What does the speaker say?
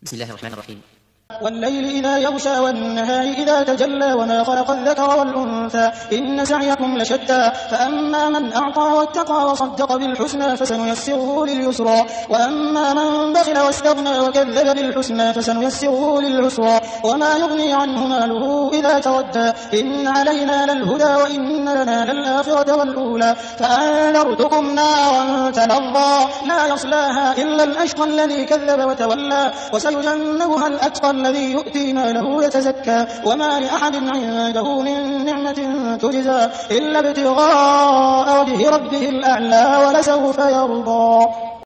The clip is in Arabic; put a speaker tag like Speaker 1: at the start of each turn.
Speaker 1: بسم الله الرحمن الرحيم.
Speaker 2: والليل إذا يغشى والنهار إذا تجلى وما خلق الذكر والأنثى إن سعيكم لشتى فأما من أعطى واتقى وصدق بالحسنى فسنيسره لليسرى وأما من بخل واستغنى وكذب بالحسنى فسنيسره للعسرى وما يغني عنه ماله إذا تردى إن علينا للهدى وإن لنا للآخرة والأولى فأنذرتكم نارا تلظى لا يصلاها إلا الأشقى الذي كذب وتولى وسيجنبها الأتقى الذي يؤتي ماله يتزكى وما لأحد عنده من نعمة تجزى إلا ابتغاء وجه ربه الأعلى ولسوف يرضى.